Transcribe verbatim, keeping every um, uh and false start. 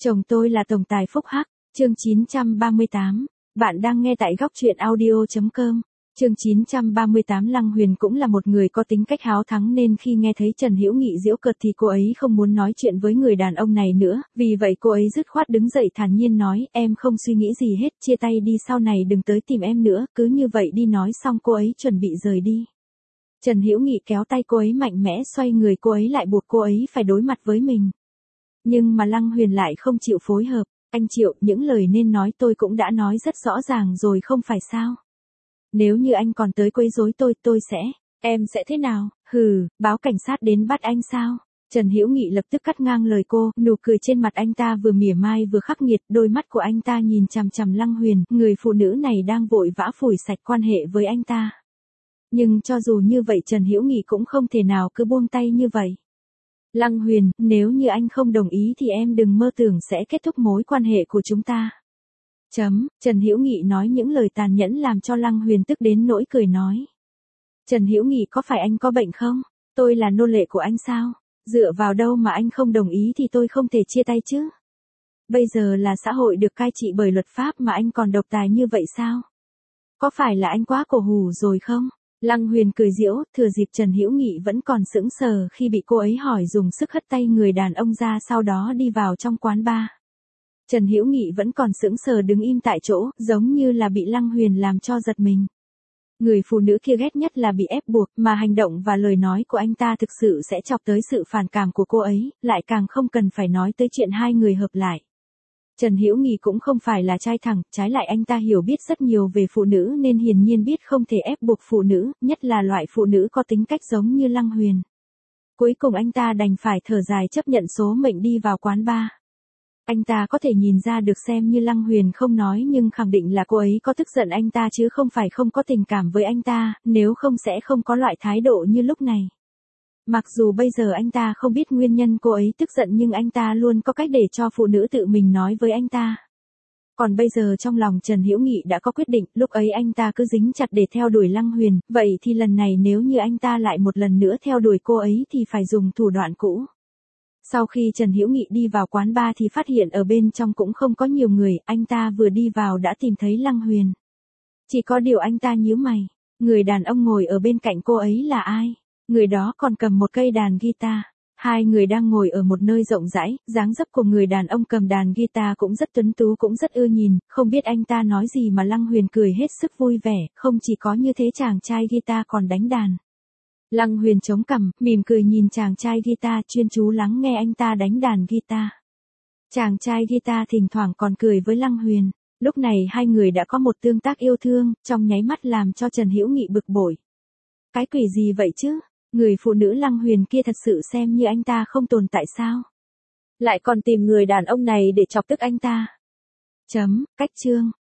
Chồng tôi là tổng tài phúc hắc, chương chín trăm ba mươi tám. Bạn đang nghe tại góc truyện audio chấm com. Chương chín trăm ba mươi tám. Lăng Huyền cũng là một người có tính cách háo thắng nên khi nghe thấy Trần Hữu Nghị giễu cợt thì cô ấy không muốn nói chuyện với người đàn ông này nữa, vì vậy cô ấy dứt khoát đứng dậy thản nhiên nói, em không suy nghĩ gì hết, chia tay đi, sau này đừng tới tìm em nữa, cứ như vậy đi. Nói xong cô ấy chuẩn bị rời đi. Trần Hữu Nghị kéo tay cô ấy mạnh mẽ, xoay người cô ấy lại, buộc cô ấy phải đối mặt với mình. Nhưng mà Lăng Huyền lại không chịu phối hợp. Anh Triệu, những lời nên nói tôi cũng đã nói rất rõ ràng rồi không phải sao? Nếu như anh còn tới quấy rối tôi, tôi sẽ, em sẽ thế nào? Hừ, báo cảnh sát đến bắt anh sao? Trần Hữu Nghị lập tức cắt ngang lời cô, nụ cười trên mặt anh ta vừa mỉa mai vừa khắc nghiệt, đôi mắt của anh ta nhìn chằm chằm Lăng Huyền, người phụ nữ này đang vội vã phủi sạch quan hệ với anh ta. Nhưng cho dù như vậy Trần Hữu Nghị cũng không thể nào cứ buông tay như vậy. Lăng Huyền, nếu như anh không đồng ý thì em đừng mơ tưởng sẽ kết thúc mối quan hệ của chúng ta. Chấm, Trần Hữu Nghị nói những lời tàn nhẫn làm cho Lăng Huyền tức đến nỗi cười nói. Trần Hữu Nghị, có phải anh có bệnh không? Tôi là nô lệ của anh sao? Dựa vào đâu mà anh không đồng ý thì tôi không thể chia tay chứ? Bây giờ là xã hội được cai trị bởi luật pháp mà anh còn độc tài như vậy sao? Có phải là anh quá cổ hủ rồi không? Lăng Huyền cười giễu, thừa dịp Trần Hữu Nghị vẫn còn sững sờ khi bị cô ấy hỏi, dùng sức hất tay người đàn ông ra, sau đó đi vào trong quán bar. Trần Hữu Nghị vẫn còn sững sờ đứng im tại chỗ, giống như là bị Lăng Huyền làm cho giật mình. Người phụ nữ kia ghét nhất là bị ép buộc, mà hành động và lời nói của anh ta thực sự sẽ chọc tới sự phản cảm của cô ấy, lại càng không cần phải nói tới chuyện hai người hợp lại. Trần Hữu Nghị cũng không phải là trai thẳng, trái lại anh ta hiểu biết rất nhiều về phụ nữ nên hiển nhiên biết không thể ép buộc phụ nữ, nhất là loại phụ nữ có tính cách giống như Lăng Huyền. Cuối cùng anh ta đành phải thở dài chấp nhận số mệnh đi vào quán bar. Anh ta có thể nhìn ra được, xem như Lăng Huyền không nói nhưng khẳng định là cô ấy có tức giận anh ta chứ không phải không có tình cảm với anh ta, nếu không sẽ không có loại thái độ như lúc này. Mặc dù bây giờ anh ta không biết nguyên nhân cô ấy tức giận nhưng anh ta luôn có cách để cho phụ nữ tự mình nói với anh ta. Còn bây giờ trong lòng Trần Hữu Nghị đã có quyết định, lúc ấy anh ta cứ dính chặt để theo đuổi Lăng Huyền, vậy thì lần này nếu như anh ta lại một lần nữa theo đuổi cô ấy thì phải dùng thủ đoạn cũ. Sau khi Trần Hữu Nghị đi vào quán bar thì phát hiện ở bên trong cũng không có nhiều người, anh ta vừa đi vào đã tìm thấy Lăng Huyền. Chỉ có điều anh ta nhíu mày, người đàn ông ngồi ở bên cạnh cô ấy là ai? Người đó còn cầm một cây đàn guitar. Hai người đang ngồi ở một nơi rộng rãi, dáng dấp của người đàn ông cầm đàn guitar cũng rất tuấn tú, cũng rất ưa nhìn, không biết anh ta nói gì mà Lăng Huyền cười hết sức vui vẻ, không chỉ có như thế chàng trai guitar còn đánh đàn. Lăng Huyền chống cằm, mỉm cười nhìn chàng trai guitar, chuyên chú lắng nghe anh ta đánh đàn guitar. Chàng trai guitar thỉnh thoảng còn cười với Lăng Huyền. Lúc này hai người đã có một tương tác yêu thương, trong nháy mắt làm cho Trần Hữu Nghị bực bội. Cái quỷ gì vậy chứ? Người phụ nữ Lăng Huyền kia thật sự xem như anh ta không tồn tại sao? Lại còn tìm người đàn ông này để chọc tức anh ta. Chấm, cách chương.